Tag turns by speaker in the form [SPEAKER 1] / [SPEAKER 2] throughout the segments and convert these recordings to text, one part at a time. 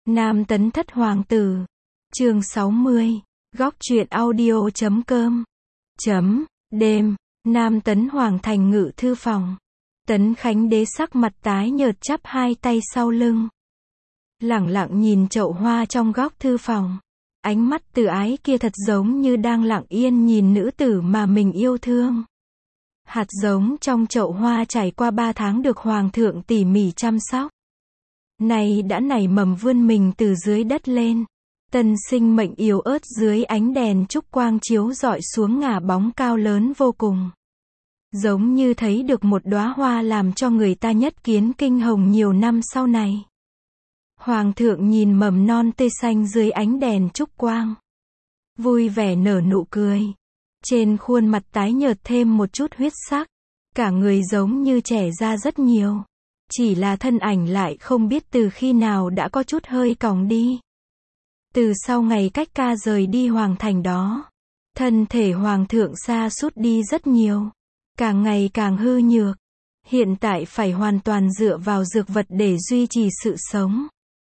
[SPEAKER 1] Nam Tấn Thất Hoàng Tử. Chương 60. Góc truyện audio.com. Đêm, Nam Tấn Hoàng thành ngự thư phòng. Tấn Khánh Đế sắc mặt tái nhợt chắp hai tay sau lưng. Lẳng lặng nhìn chậu hoa trong góc thư phòng. Ánh mắt từ ái kia thật giống như đang lặng yên nhìn nữ tử mà mình yêu thương. Hạt giống trong chậu hoa trải qua 3 tháng được Hoàng thượng tỉ mỉ chăm sóc. Này đã nảy mầm vươn mình từ dưới đất lên. Tân sinh mệnh yếu ớt dưới ánh đèn trúc quang chiếu rọi xuống ngả bóng cao lớn vô cùng. Giống như thấy được một đóa hoa làm cho người ta nhất kiến kinh hồng nhiều năm sau này. Hoàng thượng nhìn mầm non tươi xanh dưới ánh đèn trúc quang. Vui vẻ nở nụ cười. Trên khuôn mặt tái nhợt thêm một chút huyết sắc. Cả người giống như trẻ ra rất nhiều. Chỉ là thân ảnh lại không biết từ khi nào đã có chút hơi còng đi. Từ sau ngày cách ca rời đi hoàng thành đó, thân thể hoàng thượng sa sút đi rất nhiều. Càng ngày càng hư nhược. Hiện tại phải hoàn toàn dựa vào dược vật để duy trì sự sống.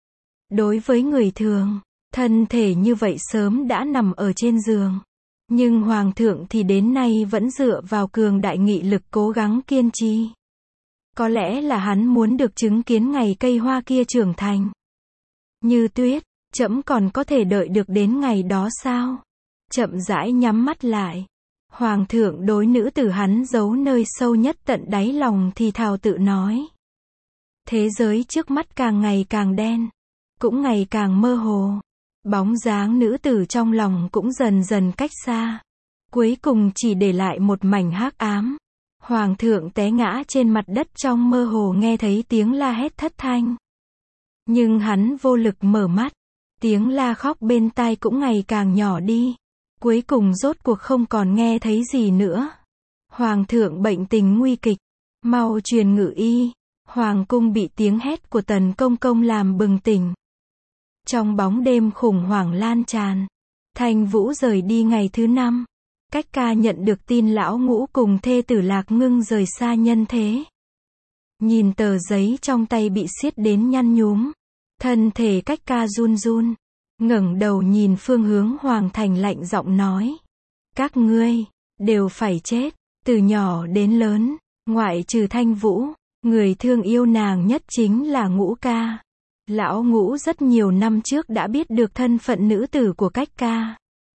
[SPEAKER 1] Đối với người thường, thân thể như vậy sớm đã nằm ở trên giường. Nhưng hoàng thượng thì đến nay vẫn dựa vào cường đại nghị lực cố gắng kiên trì. Có lẽ là hắn muốn được chứng kiến ngày cây hoa kia trưởng thành. Như tuyết, trẫm còn có thể đợi được đến ngày đó sao? Chậm rãi nhắm mắt lại. Hoàng thượng đối nữ tử hắn giấu nơi sâu nhất tận đáy lòng thì thào tự nói. Thế giới trước mắt càng ngày càng đen. Cũng ngày càng mơ hồ. Bóng dáng nữ tử trong lòng cũng dần dần cách xa. Cuối cùng chỉ để lại một mảnh hắc ám. Hoàng thượng té ngã trên mặt đất trong mơ hồ nghe thấy tiếng la hét thất thanh. Nhưng hắn vô lực mở mắt. Tiếng la khóc bên tai cũng ngày càng nhỏ đi. Cuối cùng rốt cuộc không còn nghe thấy gì nữa. Hoàng thượng bệnh tình nguy kịch. Mau truyền ngự y. Hoàng cung bị tiếng hét của Tần Công Công làm bừng tỉnh. Trong bóng đêm khủng hoảng lan tràn. Thanh Vũ rời đi ngày thứ 5. Cách ca nhận được tin lão ngũ cùng thê tử Lạc Ngưng rời xa nhân thế. Nhìn tờ giấy trong tay bị siết đến nhăn nhúm. Thân thể cách ca run run. Ngẩng đầu nhìn phương hướng hoàng thành lạnh giọng nói. Các ngươi, đều phải chết. Từ nhỏ đến lớn, ngoại trừ Thanh Vũ, người thương yêu nàng nhất chính là Ngũ ca. Lão Ngũ rất nhiều năm trước đã biết được thân phận nữ tử của cách ca.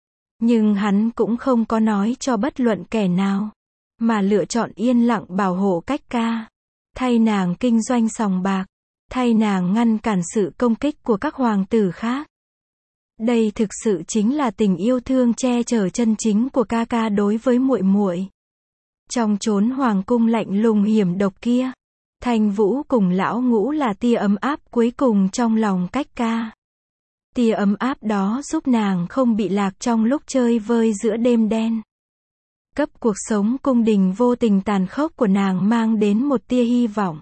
[SPEAKER 1] Nhưng hắn cũng không có nói cho bất luận kẻ nào. Mà lựa chọn yên lặng bảo hộ cách ca. Thay nàng kinh doanh sòng bạc. Thay nàng ngăn cản sự công kích của các hoàng tử khác. Đây thực sự chính là tình yêu thương che chở chân chính của ca ca đối với muội muội. Trong chốn hoàng cung lạnh lùng hiểm độc kia, Thanh Vũ cùng lão Ngũ là tia ấm áp cuối cùng trong lòng cách ca. Tia ấm áp đó giúp nàng không bị lạc trong lúc chơi vơi giữa đêm đen. Cấp cuộc sống cung đình vô tình tàn khốc của nàng mang đến một tia hy vọng.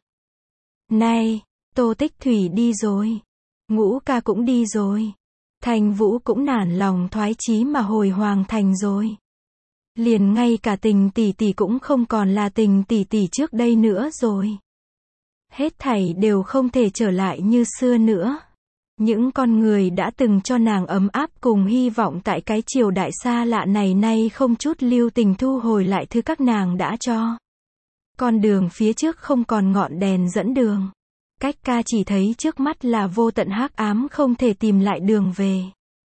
[SPEAKER 1] Này, Tô Tích Thủy đi rồi. Ngũ ca cũng đi rồi. Thanh Vũ cũng nản lòng thoái chí mà hồi hoàng thành rồi. Liền ngay cả Tình tỷ tỷ cũng không còn là Tình tỷ tỷ trước đây nữa rồi. Hết thảy đều không thể trở lại như xưa nữa. Những con người đã từng cho nàng ấm áp cùng hy vọng tại cái triều đại xa lạ này nay không chút lưu tình thu hồi lại thứ các nàng đã cho. Con đường phía trước không còn ngọn đèn dẫn đường. Cách ca chỉ thấy trước mắt là vô tận hắc ám không thể tìm lại đường về.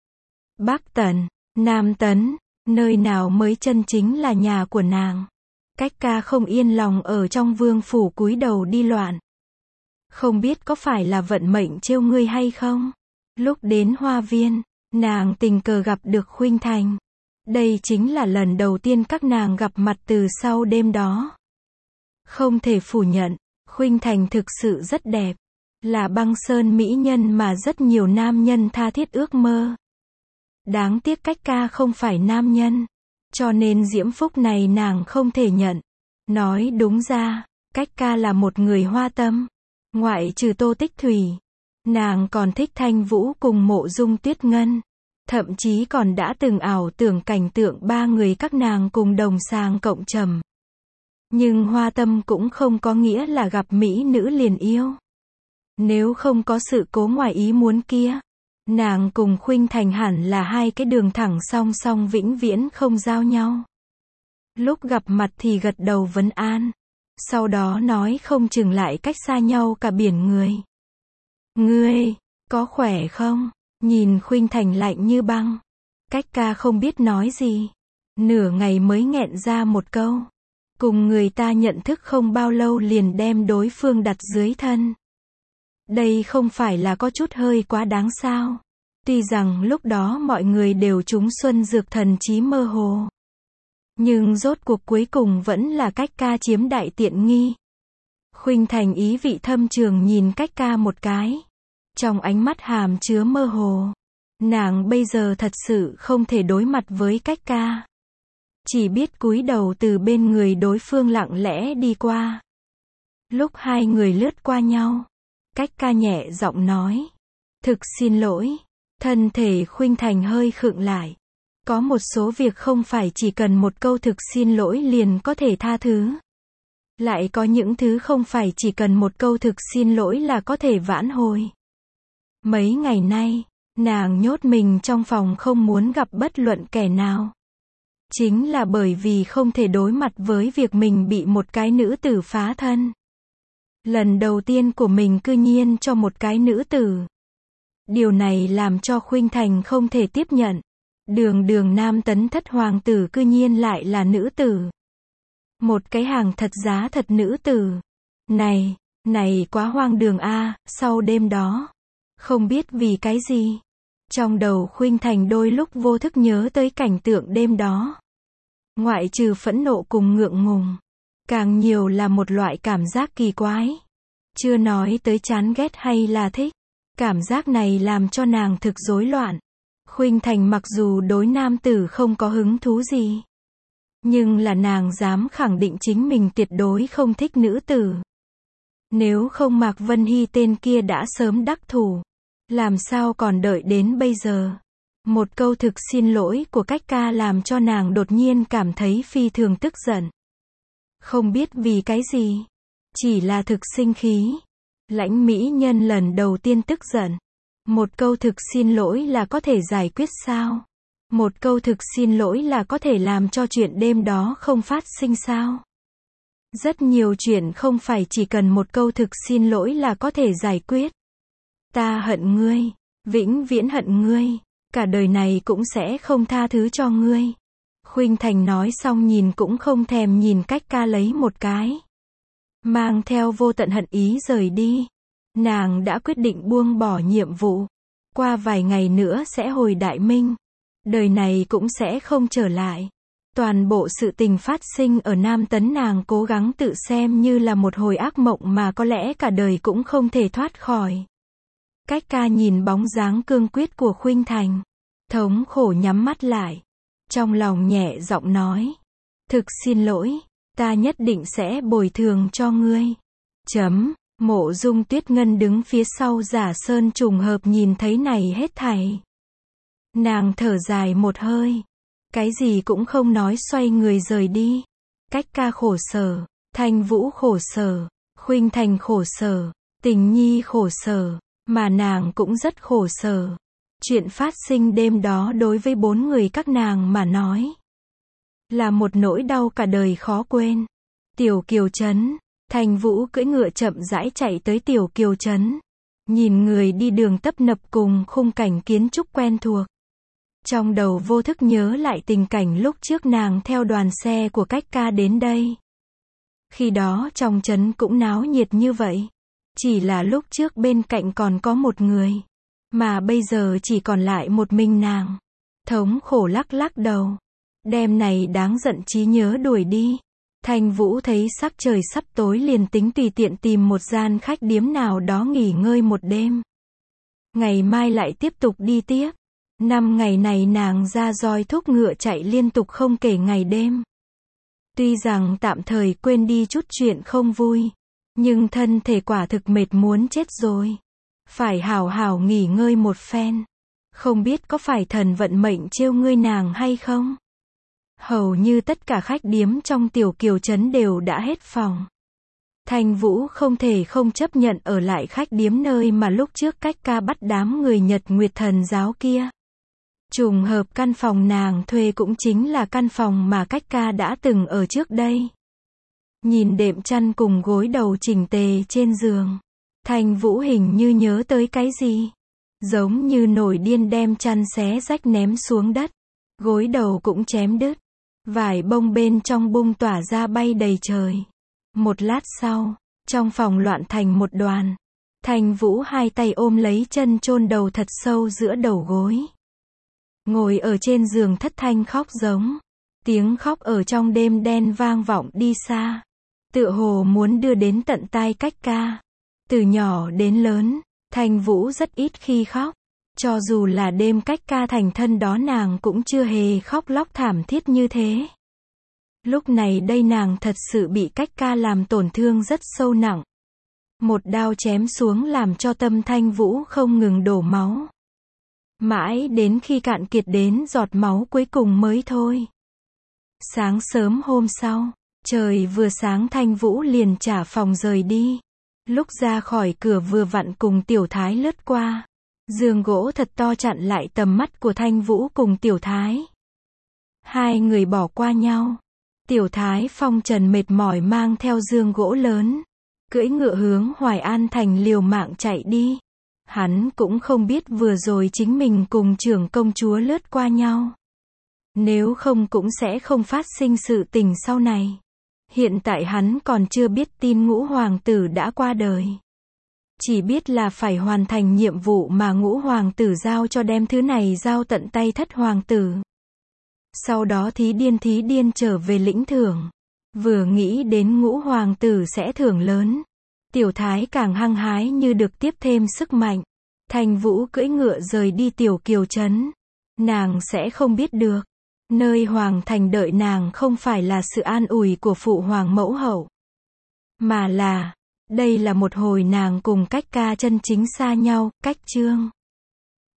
[SPEAKER 1] Bắc Tần, Nam Tấn, nơi nào mới chân chính là nhà của nàng. Cách ca không yên lòng ở trong vương phủ cúi đầu đi loạn. Không biết có phải là vận mệnh trêu ngươi hay không? Lúc đến hoa viên, nàng tình cờ gặp được Khuynh Thành. Đây chính là lần đầu tiên các nàng gặp mặt từ sau đêm đó. Không thể phủ nhận, Khuynh Thành thực sự rất đẹp. Là băng sơn mỹ nhân mà rất nhiều nam nhân tha thiết ước mơ. Đáng tiếc cách ca không phải nam nhân. Cho nên diễm phúc này nàng không thể nhận. Nói đúng ra, cách ca là một người hoa tâm. Ngoại trừ Tô Tích Thủy, nàng còn thích Thanh Vũ cùng Mộ Dung Tuyết Ngân. Thậm chí còn đã từng ảo tưởng cảnh tượng 3 người các nàng cùng đồng sàng cộng trầm. Nhưng hoa tâm cũng không có nghĩa là gặp mỹ nữ liền yêu. Nếu không có sự cố ngoài ý muốn kia, Nàng cùng Khuynh Thành hẳn là hai cái đường thẳng song song vĩnh viễn không giao nhau. Lúc gặp mặt thì gật đầu vấn an. Sau đó nói không chừng lại cách xa nhau cả biển người. Ngươi, có khỏe không? Nhìn Khuynh Thành lạnh như băng. Cách ca không biết nói gì. Nửa ngày mới nghẹn ra một câu. Cùng người ta nhận thức không bao lâu liền đem đối phương đặt dưới thân. Đây không phải là có chút hơi quá đáng sao? Tuy rằng lúc đó mọi người đều trúng xuân dược thần trí mơ hồ. Nhưng rốt cuộc cuối cùng vẫn là cách ca chiếm đại tiện nghi. Khuynh Thành ý vị thâm trường nhìn cách ca một cái. Trong ánh mắt hàm chứa mơ hồ. Nàng bây giờ thật sự không thể đối mặt với cách ca. Chỉ biết cúi đầu từ bên người đối phương lặng lẽ đi qua. Lúc hai người lướt qua nhau, cách ca nhẹ giọng nói. Thực xin lỗi. Thân thể Khuynh Thành hơi khựng lại. Có một số việc không phải chỉ cần một câu thực xin lỗi liền có thể tha thứ. Lại có những thứ không phải chỉ cần một câu thực xin lỗi là có thể vãn hồi. Mấy ngày nay, nàng nhốt mình trong phòng không muốn gặp bất luận kẻ nào. Chính là bởi vì không thể đối mặt với việc mình bị một cái nữ tử phá thân. Lần đầu tiên của mình cư nhiên cho một cái nữ tử. Điều này làm cho Khuynh Thành không thể tiếp nhận. Đường nam tấn thất hoàng tử cư nhiên lại là nữ tử. Một cái hàng thật giá thật nữ tử. Này quá hoang đường a. Sau đêm đó, không biết vì cái gì, trong đầu Khuynh Thành đôi lúc vô thức nhớ tới cảnh tượng đêm đó. Ngoại trừ phẫn nộ cùng ngượng ngùng, càng nhiều là một loại cảm giác kỳ quái. Chưa nói tới chán ghét hay là thích. Cảm giác này làm cho nàng thực rối loạn. Khuynh Thành mặc dù đối nam tử không có hứng thú gì, nhưng là nàng dám khẳng định chính mình tuyệt đối không thích nữ tử. Nếu không Mạc Vân Hy tên kia đã sớm đắc thủ. Làm sao còn đợi đến bây giờ? Một câu thực xin lỗi của cách ca làm cho nàng đột nhiên cảm thấy phi thường tức giận. Không biết vì cái gì. Chỉ là thực sinh khí. Lãnh mỹ nhân lần đầu tiên tức giận. Một câu thực xin lỗi là có thể giải quyết sao? Một câu thực xin lỗi là có thể làm cho chuyện đêm đó không phát sinh sao? Rất nhiều chuyện không phải chỉ cần một câu thực xin lỗi là có thể giải quyết. Ta hận ngươi, vĩnh viễn hận ngươi, cả đời này cũng sẽ không tha thứ cho ngươi. Khuynh Thành nói xong nhìn cũng không thèm nhìn cách ca lấy một cái. Mang theo vô tận hận ý rời đi. Nàng đã quyết định buông bỏ nhiệm vụ. Qua vài ngày nữa sẽ hồi Đại Minh. Đời này cũng sẽ không trở lại. Toàn bộ sự tình phát sinh ở Nam Tấn nàng cố gắng tự xem như là một hồi ác mộng mà có lẽ cả đời cũng không thể thoát khỏi. Cách ca nhìn bóng dáng cương quyết của Khuynh Thành. Thống khổ nhắm mắt lại. Trong lòng nhẹ giọng nói. Thực xin lỗi, ta nhất định sẽ bồi thường cho ngươi. Mộ Dung Tuyết Ngân đứng phía sau Giả Sơn trùng hợp nhìn thấy này hết thảy. Nàng thở dài một hơi. Cái gì cũng không nói xoay người rời đi. Cách ca khổ sở, Thanh Vũ khổ sở, Khuynh Thành khổ sở, Tình Nhi khổ sở, mà nàng cũng rất khổ sở. Chuyện phát sinh đêm đó đối với bốn người các nàng mà nói là một nỗi đau cả đời khó quên. Tiểu Kiều Trấn, Thanh Vũ cưỡi ngựa chậm rãi chạy tới Tiểu Kiều Trấn. Nhìn người đi đường tấp nập cùng khung cảnh kiến trúc quen thuộc. Trong đầu vô thức nhớ lại tình cảnh lúc trước nàng theo đoàn xe của cách ca đến đây. Khi đó trong trấn cũng náo nhiệt như vậy. Chỉ là lúc trước bên cạnh còn có một người. Mà bây giờ chỉ còn lại một mình nàng. Thống khổ lắc lắc đầu. Đêm này đáng giận trí nhớ đuổi đi. Thanh Vũ thấy sắc trời sắp tối liền tính tùy tiện tìm một gian khách điếm nào đó nghỉ ngơi một đêm. Ngày mai lại tiếp tục đi tiếp. 5 ngày này nàng ra roi thúc ngựa chạy liên tục không kể ngày đêm. Tuy rằng tạm thời quên đi chút chuyện không vui, nhưng thân thể quả thực mệt muốn chết rồi. Phải hảo hảo nghỉ ngơi một phen. Không biết có phải thần vận mệnh trêu ngươi nàng hay không? Hầu như tất cả khách điếm trong Tiểu Kiều Trấn đều đã hết phòng. Thanh Vũ không thể không chấp nhận ở lại khách điếm nơi mà lúc trước Cách Ca bắt đám người Nhật Nguyệt Thần giáo kia. Trùng hợp căn phòng nàng thuê cũng chính là căn phòng mà Cách Ca đã từng ở trước đây. Nhìn đệm chăn cùng gối đầu chỉnh tề trên giường, Thanh Vũ hình như nhớ tới cái gì. Giống như nổi điên đem chăn xé rách ném xuống đất. Gối đầu cũng chém đứt. Vải bông bên trong bung tỏa ra bay đầy trời. Một lát sau, trong phòng loạn thành một đoàn. Thanh Vũ hai tay ôm lấy chân chôn đầu thật sâu giữa đầu gối. Ngồi ở trên giường thất thanh khóc giống. Tiếng khóc ở trong đêm đen vang vọng đi xa. Tựa hồ muốn đưa đến tận tai Cách Ca. Từ nhỏ đến lớn, Thanh Vũ rất ít khi khóc. Cho dù là đêm Cách Ca thành thân đó nàng cũng chưa hề khóc lóc thảm thiết như thế. Lúc này đây nàng thật sự bị Cách Ca làm tổn thương rất sâu nặng. Một đao chém xuống làm cho tâm Thanh Vũ không ngừng đổ máu. Mãi đến khi cạn kiệt đến giọt máu cuối cùng mới thôi. Sáng sớm hôm sau, trời vừa sáng Thanh Vũ liền trả phòng rời đi. Lúc ra khỏi cửa vừa vặn cùng Tiểu Thái lướt qua. Giường gỗ thật to chặn lại tầm mắt của Thanh Vũ cùng Tiểu Thái. Hai người bỏ qua nhau. Tiểu Thái phong trần mệt mỏi mang theo giường gỗ lớn. Cưỡi ngựa hướng Hoài An thành liều mạng chạy đi. Hắn cũng không biết vừa rồi chính mình cùng trưởng công chúa lướt qua nhau. Nếu không cũng sẽ không phát sinh sự tình sau này. Hiện tại hắn còn chưa biết tin Ngũ hoàng tử đã qua đời. Chỉ biết là phải hoàn thành nhiệm vụ mà Ngũ hoàng tử giao cho, đem thứ này giao tận tay Thất hoàng tử. Sau đó thí điên trở về lĩnh thưởng. Vừa nghĩ đến Ngũ hoàng tử sẽ thưởng lớn, Tiểu Thái càng hăng hái như được tiếp thêm sức mạnh. Thanh Vũ cưỡi ngựa rời đi Tiểu Kiều trấn. Nàng sẽ không biết được, nơi hoàng thành đợi nàng không phải là sự an ủi của phụ hoàng mẫu hậu, mà là, đây là một hồi nàng cùng Cách Ca chân chính xa nhau. Cách Chương